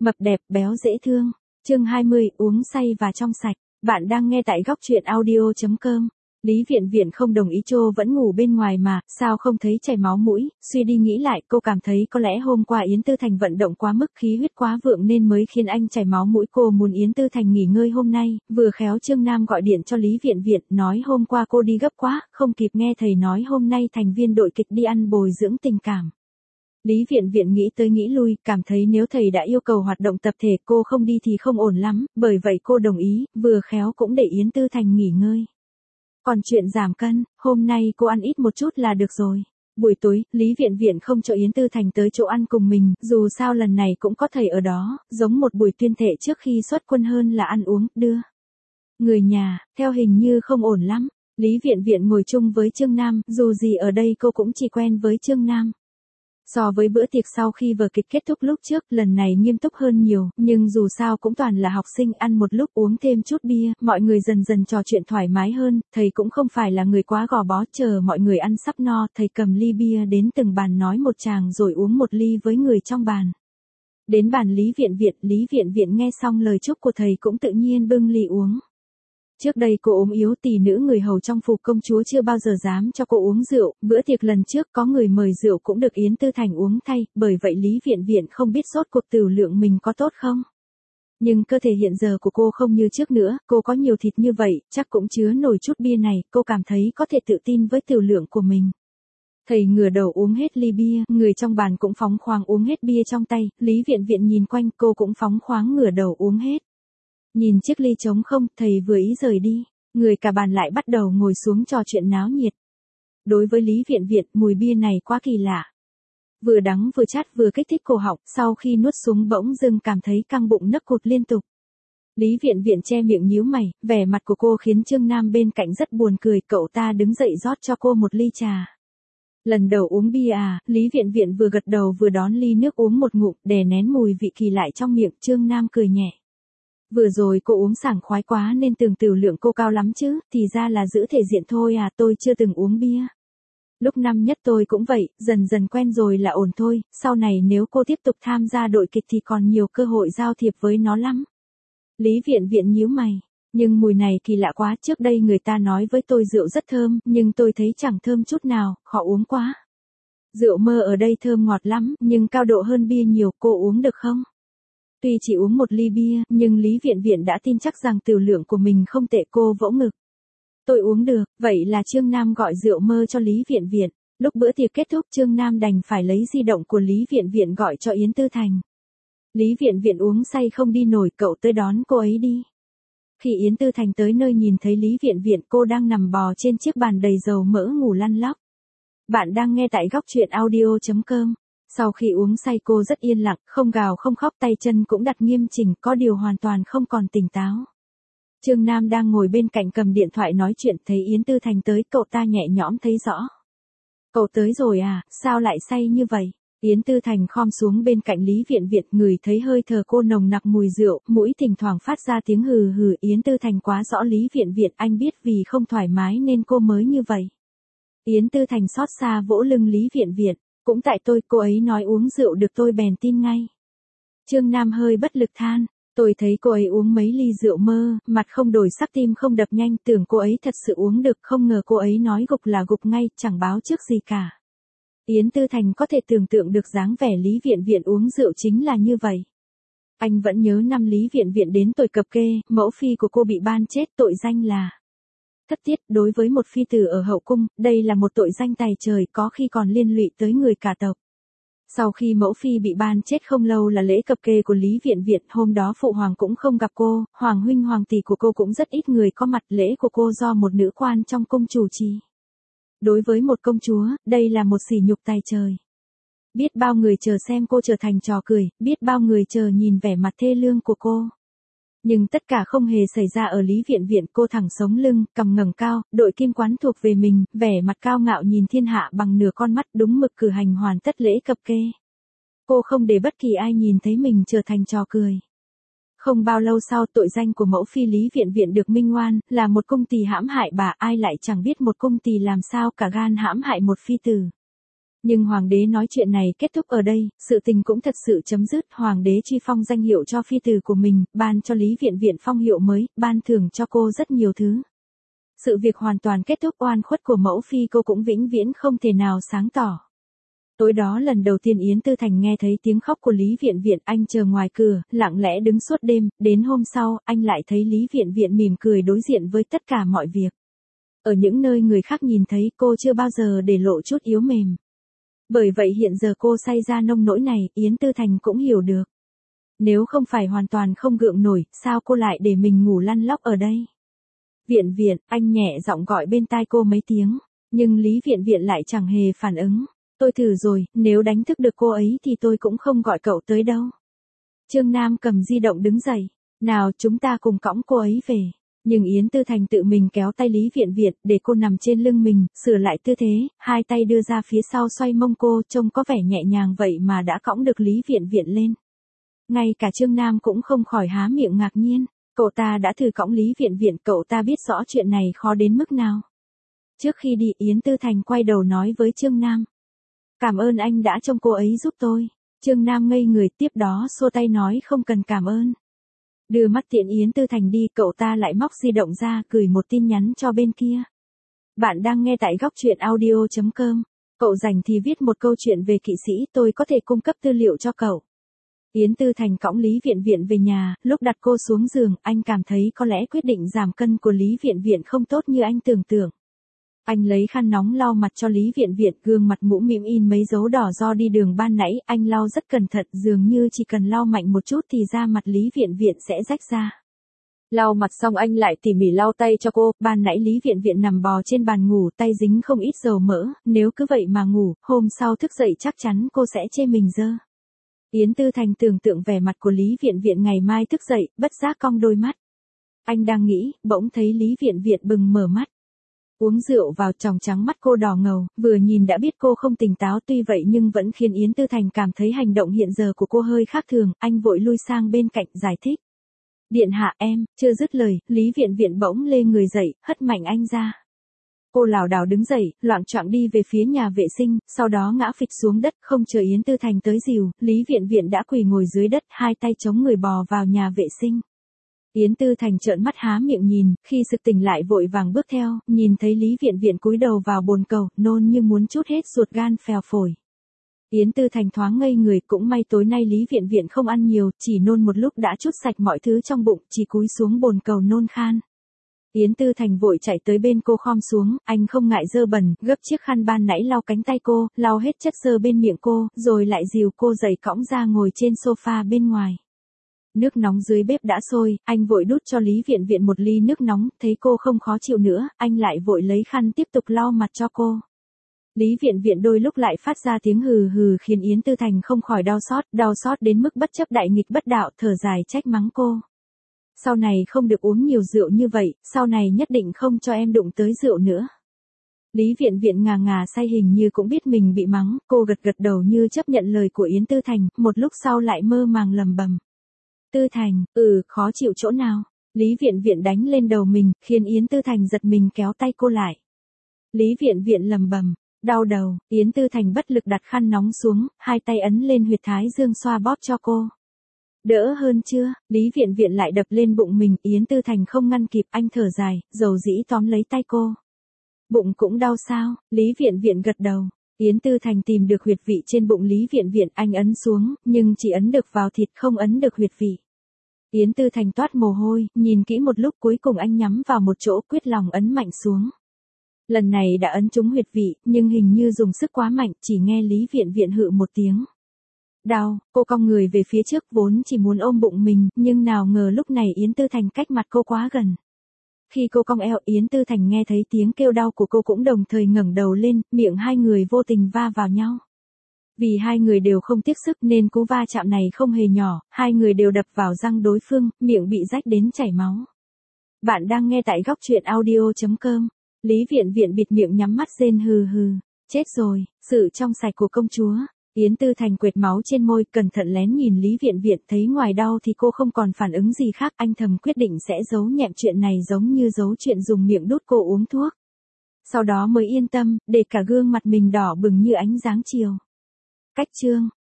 Mập đẹp, béo dễ thương. Chương 20, uống say và trong sạch. Bạn đang nghe tại góc truyện audio.com. Lý Viện Viện không đồng ý Trô vẫn ngủ bên ngoài mà, sao không thấy chảy máu mũi, suy đi nghĩ lại cô cảm thấy có lẽ hôm qua Yến Tư Thành vận động quá mức khí huyết quá vượng nên mới khiến anh chảy máu mũi. Cô muốn Yến Tư Thành nghỉ ngơi hôm nay, vừa khéo Trương Nam gọi điện cho Lý Viện Viện, nói hôm qua cô đi gấp quá, không kịp nghe thầy nói hôm nay thành viên đội kịch đi ăn bồi dưỡng tình cảm. Lý Viện Viện nghĩ tới nghĩ lui, cảm thấy nếu thầy đã yêu cầu hoạt động tập thể cô không đi thì không ổn lắm, bởi vậy cô đồng ý, vừa khéo cũng để Yến Tư Thành nghỉ ngơi. Còn chuyện giảm cân, hôm nay cô ăn ít một chút là được rồi. Buổi tối, Lý Viện Viện không cho Yến Tư Thành tới chỗ ăn cùng mình, dù sao lần này cũng có thầy ở đó, giống một buổi tuyên thệ trước khi xuất quân hơn là ăn uống, đưa. Người nhà, theo hình như không ổn lắm. Lý Viện Viện ngồi chung với Trương Nam, dù gì ở đây cô cũng chỉ quen với Trương Nam. So với bữa tiệc sau khi vở kịch kết thúc lúc trước, lần này nghiêm túc hơn nhiều, nhưng dù sao cũng toàn là học sinh, ăn một lúc uống thêm chút bia, mọi người dần dần trò chuyện thoải mái hơn, thầy cũng không phải là người quá gò bó, chờ mọi người ăn sắp no, thầy cầm ly bia đến từng bàn nói một tràng rồi uống một ly với người trong bàn. Đến bàn Lý Viện Viện nghe xong lời chúc của thầy cũng tự nhiên bưng ly uống. Trước đây cô ốm yếu, tỷ nữ người hầu trong phủ công chúa chưa bao giờ dám cho cô uống rượu, bữa tiệc lần trước có người mời rượu cũng được Yến Tư Thành uống thay, bởi vậy Lý Viện Viện không biết rốt cuộc tửu lượng mình có tốt không. Nhưng cơ thể hiện giờ của cô không như trước nữa, cô có nhiều thịt như vậy, chắc cũng chứa nổi chút bia này, cô cảm thấy có thể tự tin với tửu lượng của mình. Thầy ngửa đầu uống hết ly bia, người trong bàn cũng phóng khoáng uống hết bia trong tay, Lý Viện Viện nhìn quanh cô cũng phóng khoáng ngửa đầu uống hết. Nhìn chiếc ly trống không, thầy vừa ý rời đi, người cả bàn lại bắt đầu ngồi xuống trò chuyện náo nhiệt. Đối với Lý Viện Viện, mùi bia này quá kỳ lạ. Vừa đắng vừa chát vừa kích thích cổ họng, sau khi nuốt xuống bỗng dưng cảm thấy căng bụng nấc cụt liên tục. Lý Viện Viện che miệng nhíu mày, vẻ mặt của cô khiến Trương Nam bên cạnh rất buồn cười, cậu ta đứng dậy rót cho cô một ly trà. Lần đầu uống bia à? Lý Viện Viện vừa gật đầu vừa đón ly nước uống một ngụm, đè nén mùi vị kỳ lại trong miệng. Trương Nam cười nhẹ. Vừa rồi cô uống sảng khoái quá nên tưởng tửu lượng cô cao lắm chứ, thì ra là giữ thể diện thôi à, tôi chưa từng uống bia. Lúc năm nhất tôi cũng vậy, dần dần quen rồi là ổn thôi, sau này nếu cô tiếp tục tham gia đội kịch thì còn nhiều cơ hội giao thiệp với nó lắm. Lý Viện Viện nhíu mày, nhưng mùi này kỳ lạ quá, trước đây người ta nói với tôi rượu rất thơm, nhưng tôi thấy chẳng thơm chút nào, khó uống quá. Rượu mơ ở đây thơm ngọt lắm, nhưng cao độ hơn bia nhiều, cô uống được không? Tuy chỉ uống một ly bia, nhưng Lý Viện Viện đã tin chắc rằng tửu lượng của mình không tệ, cô vỗ ngực. Tôi uống được, vậy là Trương Nam gọi rượu mơ cho Lý Viện Viện. Lúc bữa tiệc kết thúc Trương Nam đành phải lấy di động của Lý Viện Viện gọi cho Yến Tư Thành. Lý Viện Viện uống say không đi nổi, cậu tới đón cô ấy đi. Khi Yến Tư Thành tới nơi nhìn thấy Lý Viện Viện, cô đang nằm bò trên chiếc bàn đầy dầu mỡ ngủ lăn lóc. Bạn đang nghe tại góc truyện audio.com. Sau khi uống say cô rất yên lặng, không gào không khóc, tay chân cũng đặt nghiêm chỉnh, có điều hoàn toàn không còn tỉnh táo. Trương Nam đang ngồi bên cạnh cầm điện thoại nói chuyện, thấy Yến Tư Thành tới, cậu ta nhẹ nhõm thấy rõ. Cậu tới rồi à, sao lại say như vậy? Yến Tư Thành khom xuống bên cạnh Lý Viện Viện, ngửi thấy hơi thở cô nồng nặc mùi rượu, mũi thỉnh thoảng phát ra tiếng hừ hừ. Yến Tư Thành quá rõ Lý Viện Viện, anh biết vì không thoải mái nên cô mới như vậy. Yến Tư Thành xót xa vỗ lưng Lý Viện Viện. Cũng tại tôi, cô ấy nói uống rượu được tôi bèn tin ngay. Trương Nam hơi bất lực than, tôi thấy cô ấy uống mấy ly rượu mơ, mặt không đổi sắc, tim không đập nhanh, tưởng cô ấy thật sự uống được, không ngờ cô ấy nói gục là gục ngay, chẳng báo trước gì cả. Yến Tư Thành có thể tưởng tượng được dáng vẻ Lý Viện Viện uống rượu chính là như vậy. Anh vẫn nhớ năm Lý Viện Viện đến tuổi cập kê, mẫu phi của cô bị ban chết, tội danh là thất tiết. Đối với một phi tử ở hậu cung, đây là một tội danh tày trời, có khi còn liên lụy tới người cả tộc. Sau khi mẫu phi bị ban chết không lâu là lễ cập kê của Lý Viện Viện, hôm đó phụ hoàng cũng không gặp cô, hoàng huynh hoàng tỷ của cô cũng rất ít người có mặt, lễ của cô do một nữ quan trong cung chủ trì. Đối với một công chúa, đây là một sỉ nhục tày trời. Biết bao người chờ xem cô trở thành trò cười, biết bao người chờ nhìn vẻ mặt thê lương của cô. Nhưng tất cả không hề xảy ra ở Lý Viện Viện, cô thẳng sống lưng, cằm ngẩng cao, đội kim quán thuộc về mình, vẻ mặt cao ngạo nhìn thiên hạ bằng nửa con mắt, đúng mực cử hành hoàn tất lễ cập kê. Cô không để bất kỳ ai nhìn thấy mình trở thành trò cười. Không bao lâu sau, tội danh của mẫu phi Lý Viện Viện được minh oan, là một cung tỳ hãm hại bà, ai lại chẳng biết một cung tỳ làm sao cả gan hãm hại một phi tử. Nhưng hoàng đế nói chuyện này kết thúc ở đây, sự tình cũng thật sự chấm dứt, hoàng đế truy phong danh hiệu cho phi tử của mình, ban cho Lý Viện Viện phong hiệu mới, ban thưởng cho cô rất nhiều thứ. Sự việc hoàn toàn kết thúc, oan khuất của mẫu phi cô cũng vĩnh viễn không thể nào sáng tỏ. Tối đó lần đầu tiên Yến Tư Thành nghe thấy tiếng khóc của Lý Viện Viện, anh chờ ngoài cửa, lặng lẽ đứng suốt đêm, đến hôm sau, anh lại thấy Lý Viện Viện mỉm cười đối diện với tất cả mọi việc. Ở những nơi người khác nhìn thấy cô chưa bao giờ để lộ chút yếu mềm. Bởi vậy hiện giờ cô say ra nông nỗi này, Yến Tư Thành cũng hiểu được. Nếu không phải hoàn toàn không gượng nổi, sao cô lại để mình ngủ lăn lóc ở đây? Viện Viện, anh nhẹ giọng gọi bên tai cô mấy tiếng, nhưng Lý Viện Viện lại chẳng hề phản ứng. Tôi thử rồi, nếu đánh thức được cô ấy thì tôi cũng không gọi cậu tới đâu. Trương Nam cầm di động đứng dậy, nào chúng ta cùng cõng cô ấy về. Nhưng Yến Tư Thành tự mình kéo tay Lý Viện Viện để cô nằm trên lưng mình, sửa lại tư thế, hai tay đưa ra phía sau xoay mông cô, trông có vẻ nhẹ nhàng vậy mà đã cõng được Lý Viện Viện lên. Ngay cả Trương Nam cũng không khỏi há miệng ngạc nhiên, cậu ta đã thử cõng Lý Viện Viện, cậu ta biết rõ chuyện này khó đến mức nào. Trước khi đi, Yến Tư Thành quay đầu nói với Trương Nam. Cảm ơn anh đã trông cô ấy giúp tôi. Trương Nam ngây người, tiếp đó xua tay nói không cần cảm ơn. Đưa mắt tiện Yến Tư Thành đi, cậu ta lại móc di động ra, gửi một tin nhắn cho bên kia. Bạn đang nghe tại góc truyện audio.com. Cậu rảnh thì viết một câu chuyện về kỵ sĩ, tôi có thể cung cấp tư liệu cho cậu. Yến Tư Thành cõng Lý Viện Viện về nhà, lúc đặt cô xuống giường, anh cảm thấy có lẽ quyết định giảm cân của Lý Viện Viện không tốt như anh tưởng tượng. Anh lấy khăn nóng lau mặt cho Lý Viện Viện, gương mặt mũm mĩm in mấy dấu đỏ do đi đường ban nãy, anh lau rất cẩn thận, dường như chỉ cần lau mạnh một chút thì da mặt Lý Viện Viện sẽ rách ra. Lau mặt xong anh lại tỉ mỉ lau tay cho cô, ban nãy Lý Viện Viện nằm bò trên bàn ngủ, tay dính không ít dầu mỡ, nếu cứ vậy mà ngủ, hôm sau thức dậy chắc chắn cô sẽ chê mình dơ. Yến Tư Thành tưởng tượng vẻ mặt của Lý Viện Viện ngày mai thức dậy, bất giác cong đôi mắt. Anh đang nghĩ, bỗng thấy Lý Viện Viện bừng mở mắt. Uống rượu vào, tròng trắng mắt cô đỏ ngầu, vừa nhìn đã biết cô không tỉnh táo, tuy vậy nhưng vẫn khiến Yến Tư Thành cảm thấy hành động hiện giờ của cô hơi khác thường, anh vội lui sang bên cạnh giải thích. Điện hạ em, chưa dứt lời, Lý Viện Viện bỗng lê người dậy, hất mạnh anh ra. Cô lảo đảo đứng dậy, loạng choạng đi về phía nhà vệ sinh, sau đó ngã phịch xuống đất, không chờ Yến Tư Thành tới dìu, Lý Viện Viện đã quỳ ngồi dưới đất, hai tay chống người bò vào nhà vệ sinh. Yến Tư Thành trợn mắt há miệng nhìn, khi sực tỉnh lại vội vàng bước theo, nhìn thấy Lý Viện Viện cúi đầu vào bồn cầu, nôn như muốn trút hết ruột gan phèo phổi. Yến Tư Thành thoáng ngây người, cũng may tối nay Lý Viện Viện không ăn nhiều, chỉ nôn một lúc đã trút sạch mọi thứ trong bụng, chỉ cúi xuống bồn cầu nôn khan. Yến Tư Thành vội chạy tới bên cô khom xuống, anh không ngại dơ bẩn, gấp chiếc khăn ban nãy lau cánh tay cô, lau hết chất xơ bên miệng cô, rồi lại dìu cô dậy cõng ra ngồi trên sofa bên ngoài. Nước nóng dưới bếp đã sôi, anh vội đút cho Lý Viện Viện một ly nước nóng, thấy cô không khó chịu nữa, anh lại vội lấy khăn tiếp tục lau mặt cho cô. Lý Viện Viện đôi lúc lại phát ra tiếng hừ hừ khiến Yến Tư Thành không khỏi đau xót đến mức bất chấp đại nghịch bất đạo, thở dài trách mắng cô. Sau này không được uống nhiều rượu như vậy, sau này nhất định không cho em đụng tới rượu nữa. Lý Viện Viện ngà ngà say hình như cũng biết mình bị mắng, cô gật gật đầu như chấp nhận lời của Yến Tư Thành, một lúc sau lại mơ màng lầm bầm. Tư Thành, khó chịu chỗ nào? Lý Viện Viện đánh lên đầu mình, khiến Yến Tư Thành giật mình kéo tay cô lại. Lý Viện Viện lầm bầm, đau đầu, Yến Tư Thành bất lực đặt khăn nóng xuống, hai tay ấn lên huyệt thái dương xoa bóp cho cô. Đỡ hơn chưa? Lý Viện Viện lại đập lên bụng mình, Yến Tư Thành không ngăn kịp, anh thở dài, dầu dĩ tóm lấy tay cô. Bụng cũng đau sao? Lý Viện Viện gật đầu. Yến Tư Thành tìm được huyệt vị trên bụng Lý Viện Viện, anh ấn xuống, nhưng chỉ ấn được vào thịt không ấn được huyệt vị. Yến Tư Thành toát mồ hôi, nhìn kỹ một lúc cuối cùng anh nhắm vào một chỗ, quyết lòng ấn mạnh xuống. Lần này đã ấn trúng huyệt vị, nhưng hình như dùng sức quá mạnh, chỉ nghe Lý Viện Viện hự một tiếng. Đau, cô cong người về phía trước, vốn chỉ muốn ôm bụng mình, nhưng nào ngờ lúc này Yến Tư Thành cách mặt cô quá gần. Khi cô cong eo, Yến Tư Thành nghe thấy tiếng kêu đau của cô cũng đồng thời ngẩng đầu lên, miệng hai người vô tình va vào nhau. Vì hai người đều không tiếc sức nên cú va chạm này không hề nhỏ, hai người đều đập vào răng đối phương, miệng bị rách đến chảy máu. Bạn đang nghe tại góc truyện audio.com. Lý Viện Viện bịt miệng nhắm mắt rên hừ hừ. Chết rồi, sự trong sạch của công chúa. Yến Tư Thành quệt máu trên môi, cẩn thận lén nhìn Lý Viện Viện, thấy ngoài đau thì cô không còn phản ứng gì khác, anh thầm quyết định sẽ giấu nhẹm chuyện này giống như giấu chuyện dùng miệng đút cô uống thuốc. Sau đó mới yên tâm, để cả gương mặt mình đỏ bừng như ánh sáng chiều. Cách chương